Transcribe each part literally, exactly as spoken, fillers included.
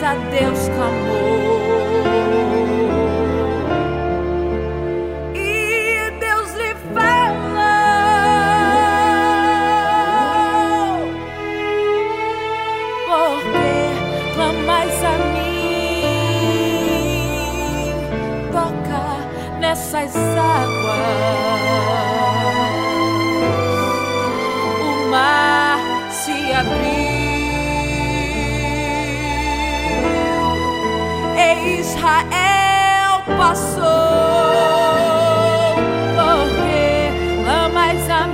a Deus clamou. E Deus lhe falou: por que clamais a mim? Toca nessas águas. O mar se abriu e Israel passou. Porque clamais a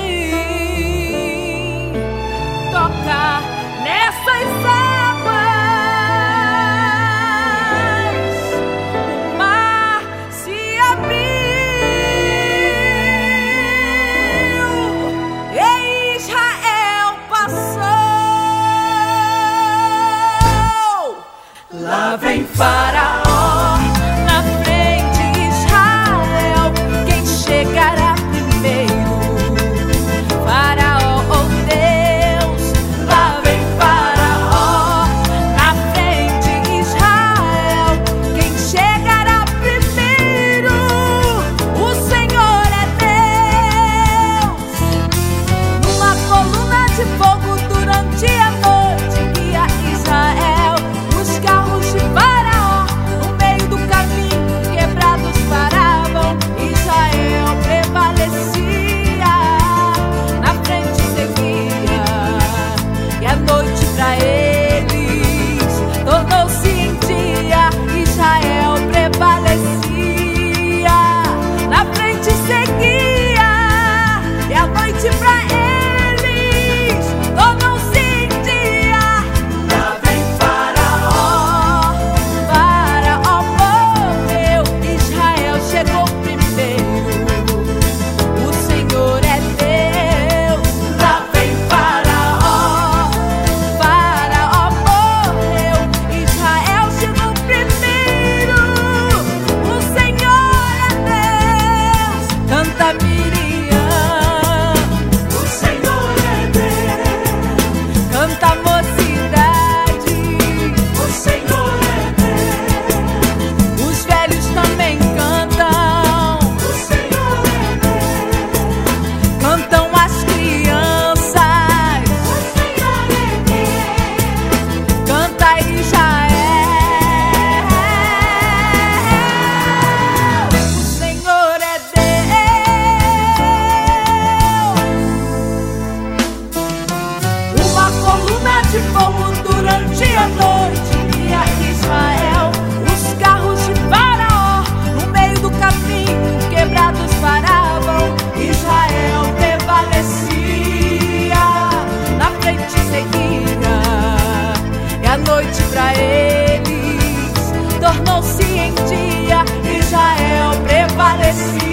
mim? Toca nessas águas. O mar se abriu e Israel passou. Lá vem Faraó, na frente Israel, quem chegará primeiro? Faraó ou Deus? Lá vem Faraó, na frente Israel, quem chegará primeiro? O Senhor é Deus. Numa coluna de fogo durante a noite guia Israel. Os carros de Faraó no meio do caminho quebrados paravam. Israel prevalecia, na frente seguia, e a noite pra eles tornou-se em dia. Israel prevalecia, na frente seguia, e a noite pra eles tornou-se em dia. Lá vem Faraó, Faraó morreu, Israel chegou primeiro. O Senhor é Deus. Lá vem Faraó, Faraó morreu, Israel chegou primeiro. O Senhor é Deus. Canta Miriam, o Senhor é Deus. Canta mocidade, o Senhor é Deus. Os velhos também cantam, o Senhor é Deus. Cantam as crianças, o Senhor é Deus. Canta Israel, o Senhor é Deus. Uma coluna de fogo durante a noite guia Israel. Os carros de Faraó no meio do caminho quebrados paravam. Israel prevalecia, na frente seguia, e a noite pra eles tornou-se em dia. Israel prevalecia.